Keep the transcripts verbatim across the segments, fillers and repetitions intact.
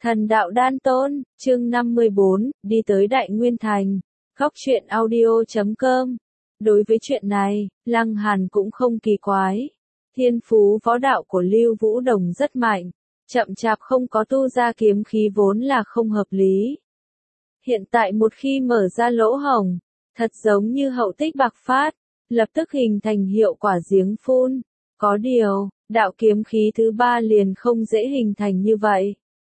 Thần đạo đan tôn, chương năm mươi bốn, đi tới Đại Nguyên Thành. Góc truyện audio chấm com. Đối với chuyện này, Lăng Hàn cũng không kỳ quái. Thiên phú võ đạo của Lưu Vũ Đồng rất mạnh, chậm chạp không có tu ra kiếm khí vốn là không hợp lý. Hiện tại một khi mở ra lỗ hổng, thật giống như hậu tích bạc phát, lập tức hình thành hiệu quả giếng phun. Có điều, đạo kiếm khí thứ ba liền không dễ hình thành như vậy.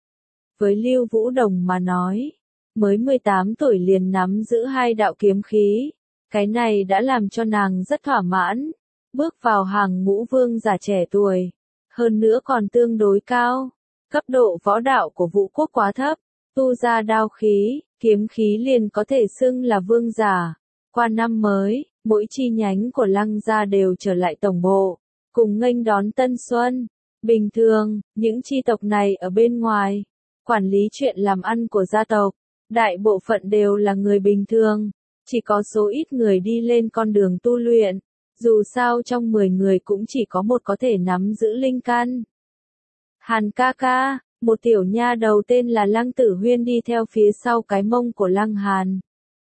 Với Lưu Vũ Đồng mà nói, mới mười tám tuổi liền nắm giữ hai đạo kiếm khí, cái này đã làm cho nàng rất thỏa mãn, bước vào hàng ngũ vương giả trẻ tuổi, hơn nữa còn tương đối cao, cấp độ võ đạo của Vũ Quốc quá thấp, tu ra đao khí, kiếm khí liền có thể xưng là vương giả. Qua năm mới, mỗi chi nhánh của Lăng gia đều trở lại tổng bộ, cùng nghênh đón Tân Xuân. Bình thường, những chi tộc này ở bên ngoài, quản lý chuyện làm ăn của gia tộc, đại bộ phận đều là người bình thường, chỉ có số ít người đi lên con đường tu luyện, dù sao trong mười người cũng chỉ có một có thể nắm giữ linh căn. Hàn ca ca, một tiểu nha đầu tên là Lăng Tử Huyên đi theo phía sau cái mông của Lăng Hàn.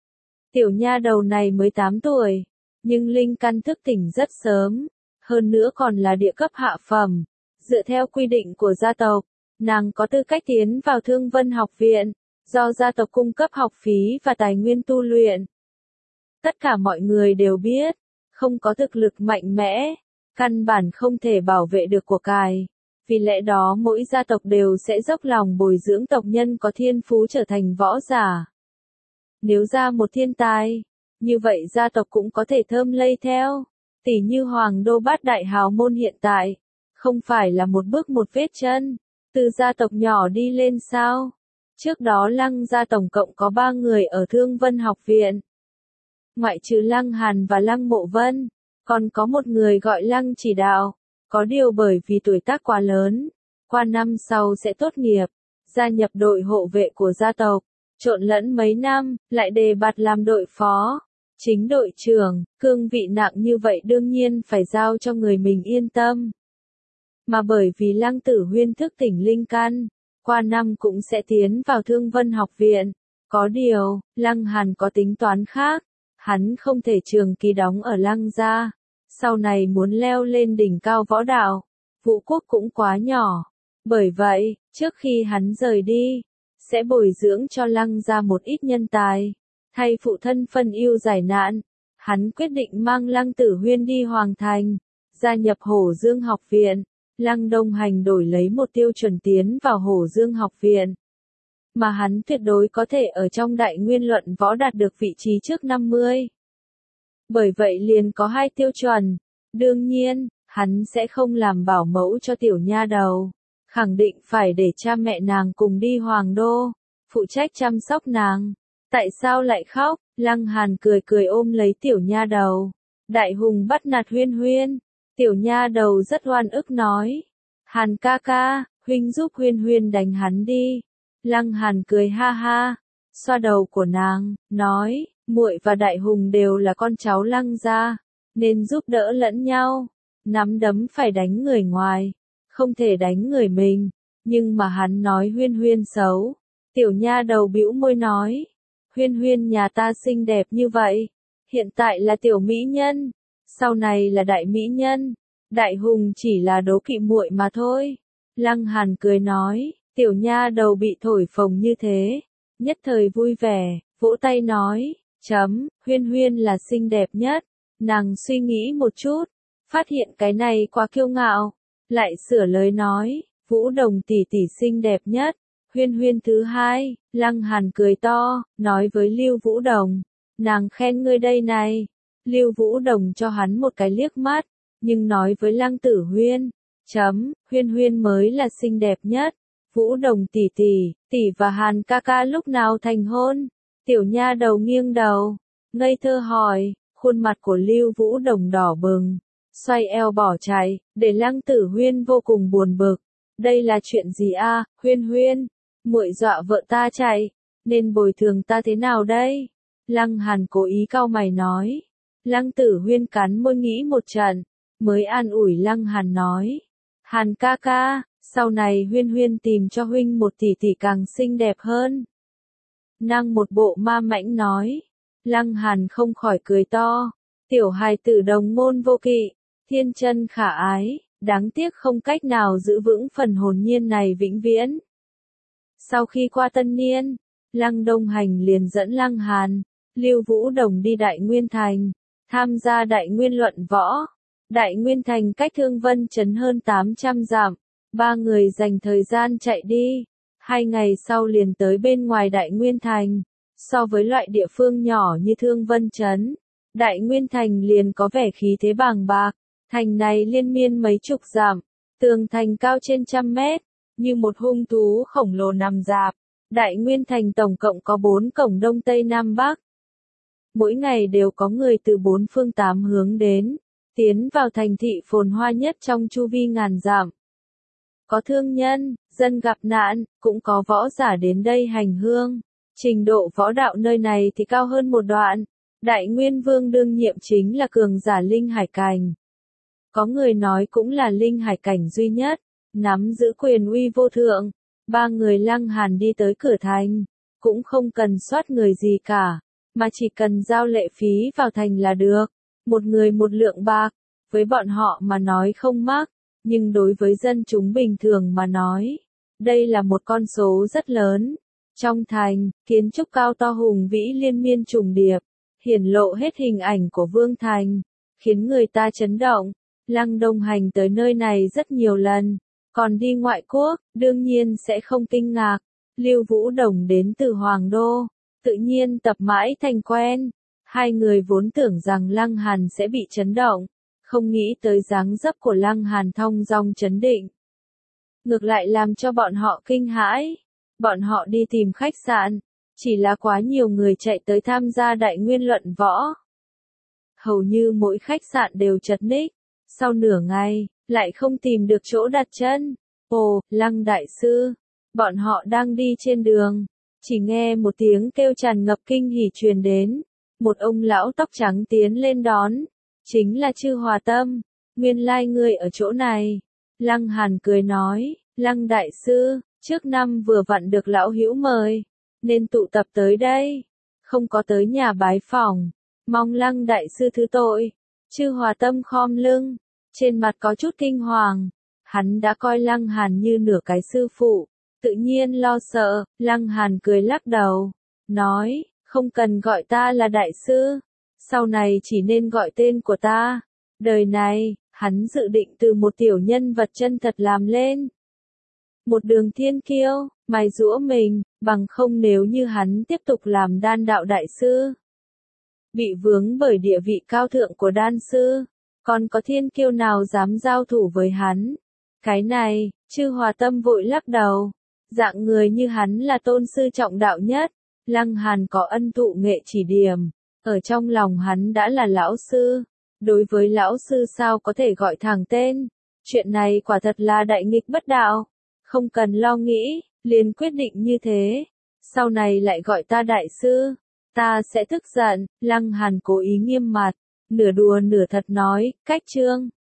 Tiểu nha đầu này mới tám tuổi, nhưng linh căn thức tỉnh rất sớm, hơn nữa còn là địa cấp hạ phẩm, dựa theo quy định của gia tộc. Nàng có tư cách tiến vào Thương Vân học viện, do gia tộc cung cấp học phí và tài nguyên tu luyện. Tất cả mọi người đều biết, không có thực lực mạnh mẽ, căn bản không thể bảo vệ được của cải. Vì lẽ đó mỗi gia tộc đều sẽ dốc lòng bồi dưỡng tộc nhân có thiên phú trở thành võ giả. Nếu ra một thiên tài, như vậy gia tộc cũng có thể thơm lây theo. Tỷ như Hoàng Đô Bát Đại Hào Môn hiện tại, không phải là một bước một vết chân. Từ gia tộc nhỏ đi lên sao? Trước đó Lăng gia tổng cộng có ba người ở Thương Vân học viện. Ngoại trừ Lăng Hàn và Lăng Mộ Vân, còn có một người gọi Lăng Chỉ Đạo. Có điều bởi vì tuổi tác quá lớn, qua năm sau sẽ tốt nghiệp, gia nhập đội hộ vệ của gia tộc, trộn lẫn mấy năm, lại đề bạt làm đội phó, chính đội trưởng, cương vị nặng như vậy đương nhiên phải giao cho người mình yên tâm. Mà bởi vì Lăng Tử Huyên thức tỉnh linh căn, qua năm cũng sẽ tiến vào Thương Vân học viện. Có điều, Lăng Hàn có tính toán khác, hắn không thể trường kỳ đóng ở Lăng gia, sau này muốn leo lên đỉnh cao võ đạo, Vũ Quốc cũng quá nhỏ. Bởi vậy, trước khi hắn rời đi, sẽ bồi dưỡng cho Lăng gia một ít nhân tài, thay phụ thân phân ưu giải nạn. Hắn quyết định mang Lăng Tử Huyên đi Hoàng Thành, gia nhập Hổ Dương học viện. Lăng Đông Hành đổi lấy một tiêu chuẩn tiến vào Hổ Dương học viện. Mà hắn tuyệt đối có thể ở trong Đại Nguyên luận võ đạt được vị trí trước năm mươi. Bởi vậy liền có hai tiêu chuẩn. Đương nhiên, hắn sẽ không làm bảo mẫu cho tiểu nha đầu. Khẳng định phải để cha mẹ nàng cùng đi Hoàng Đô, phụ trách chăm sóc nàng. Tại sao lại khóc? Lăng Hàn cười cười ôm lấy tiểu nha đầu. Đại hùng bắt nạt Huyên Huyên. Tiểu nha đầu rất oan ức nói. Hàn ca ca, huynh giúp Huyên Huyên đánh hắn đi. Lăng Hàn cười ha ha, xoa đầu của nàng, nói, muội và Đại Hùng đều là con cháu Lăng gia, nên giúp đỡ lẫn nhau. Nắm đấm phải đánh người ngoài, không thể đánh người mình. Nhưng mà hắn nói Huyên Huyên xấu. Tiểu nha đầu bĩu môi nói, Huyên Huyên nhà ta xinh đẹp như vậy, hiện tại là tiểu mỹ nhân, sau này là đại mỹ nhân. Đại Hùng chỉ là đố kỵ muội mà thôi. Lăng Hàn cười nói, tiểu nha đầu bị thổi phồng như thế, nhất thời vui vẻ, vỗ tay nói, chấm, Huyên Huyên là xinh đẹp nhất. Nàng suy nghĩ một chút, phát hiện cái này quá kiêu ngạo, lại sửa lời nói, Vũ Đồng tỷ tỷ xinh đẹp nhất, Huyên Huyên thứ hai. Lăng Hàn cười to, nói với Lưu Vũ Đồng, nàng khen ngươi đây này. Lưu Vũ Đồng cho hắn một cái liếc mắt, nhưng nói với Lăng Tử Huyên, chấm, Huyên Huyên mới là xinh đẹp nhất. Vũ Đồng tỷ tỷ, tỷ và Hàn ca ca lúc nào thành hôn? Tiểu nha đầu nghiêng đầu, ngây thơ hỏi, khuôn mặt của Lưu Vũ Đồng đỏ bừng, xoay eo bỏ chạy, để Lăng Tử Huyên vô cùng buồn bực. Đây là chuyện gì a, à? Huyên Huyên, muội dọa vợ ta chạy, nên bồi thường ta thế nào đây? Lăng Hàn cố ý cau mày nói. Lăng Tử Huyên cắn môi nghĩ một trận, mới an ủi Lăng Hàn nói, Hàn ca ca, Sau này Huyên Huyên tìm cho huynh một tỷ tỷ càng xinh đẹp hơn. Nàng một bộ ma mãnh nói. Lăng Hàn không khỏi cười to. Tiểu hài tử đồng môn vô kỵ, thiên chân khả ái, đáng tiếc không cách nào giữ vững phần hồn nhiên này vĩnh viễn. Sau khi qua tân niên, Lăng Đông Hành liền dẫn Lăng Hàn, Lưu Vũ Đồng đi Đại Nguyên Thành, tham gia Đại Nguyên luận võ. Đại Nguyên Thành cách Thương Vân Trấn hơn tám trăm dặm, ba người dành thời gian chạy đi, hai ngày sau liền tới bên ngoài Đại Nguyên Thành. So với loại địa phương nhỏ như Thương Vân Trấn, Đại Nguyên Thành liền có vẻ khí thế bàng bạc. Thành này liên miên mấy chục dặm, tường thành cao trên trăm mét, như một hung thú khổng lồ nằm rạp. Đại Nguyên Thành tổng cộng có bốn cổng đông tây nam bắc. Mỗi ngày đều có người từ bốn phương tám hướng đến, tiến vào thành thị phồn hoa nhất trong chu vi ngàn dặm. Có thương nhân, dân gặp nạn, cũng có võ giả đến đây hành hương. Trình độ võ đạo nơi này thì cao hơn một đoạn. Đại Nguyên Vương đương nhiệm chính là cường giả linh hải cảnh. Có người nói cũng là linh hải cảnh duy nhất, nắm giữ quyền uy vô thượng. Ba người Lăng Hàn đi tới cửa thành, cũng không cần soát người gì cả, mà chỉ cần giao lệ phí vào thành là được. Một người một lượng bạc, với bọn họ mà nói không mắc, nhưng đối với dân chúng bình thường mà nói, đây là một con số rất lớn. Trong thành, kiến trúc cao to hùng vĩ liên miên trùng điệp, hiển lộ hết hình ảnh của Vương Thành, khiến người ta chấn động. Lăng Đông Hành tới nơi này rất nhiều lần, còn đi ngoại quốc, đương nhiên sẽ không kinh ngạc. Lưu Vũ Đồng đến từ Hoàng Đô, tự nhiên tập mãi thành quen. Hai người vốn tưởng rằng Lăng Hàn sẽ bị chấn động, không nghĩ tới dáng dấp của Lăng Hàn thong dong trấn định. Ngược lại làm cho bọn họ kinh hãi. Bọn họ đi tìm khách sạn, chỉ là quá nhiều người chạy tới tham gia Đại Nguyên luận võ. Hầu như mỗi khách sạn đều chật ních, sau nửa ngày, lại không tìm được chỗ đặt chân. Ồ, Lăng đại sư, bọn họ đang đi trên đường, chỉ nghe một tiếng kêu tràn ngập kinh hỉ truyền đến. Một ông lão tóc trắng tiến lên đón, chính là Chư Hòa Tâm. Nguyên lai ngươi ở chỗ này. Lăng Hàn cười nói, Lăng đại sư, trước năm vừa vặn được lão hữu mời, nên tụ tập tới đây, không có tới nhà bái phỏng, mong Lăng đại sư thứ tội. Chư Hòa Tâm khom lưng, trên mặt có chút kinh hoàng, hắn đã coi Lăng Hàn như nửa cái sư phụ, tự nhiên lo sợ. Lăng Hàn cười lắc đầu, nói, không cần gọi ta là đại sư, sau này chỉ nên gọi tên của ta. Đời này, hắn dự định từ một tiểu nhân vật chân thật làm lên. Một đường thiên kiêu, mài giũa mình, bằng không nếu như hắn tiếp tục làm đan đạo đại sư, bị vướng bởi địa vị cao thượng của đan sư, còn có thiên kiêu nào dám giao thủ với hắn. Cái này, Chư Hòa Tâm vội lắc đầu, dạng người như hắn là tôn sư trọng đạo nhất. Lăng Hàn có ân thụ nghệ chỉ điểm, ở trong lòng hắn đã là lão sư. Đối với lão sư sao có thể gọi thẳng tên, chuyện này quả thật là đại nghịch bất đạo. Không cần lo nghĩ, liền quyết định như thế. Sau này lại gọi ta đại sư, ta sẽ tức giận. Lăng Hàn cố ý nghiêm mặt, nửa đùa nửa thật nói, cách chương.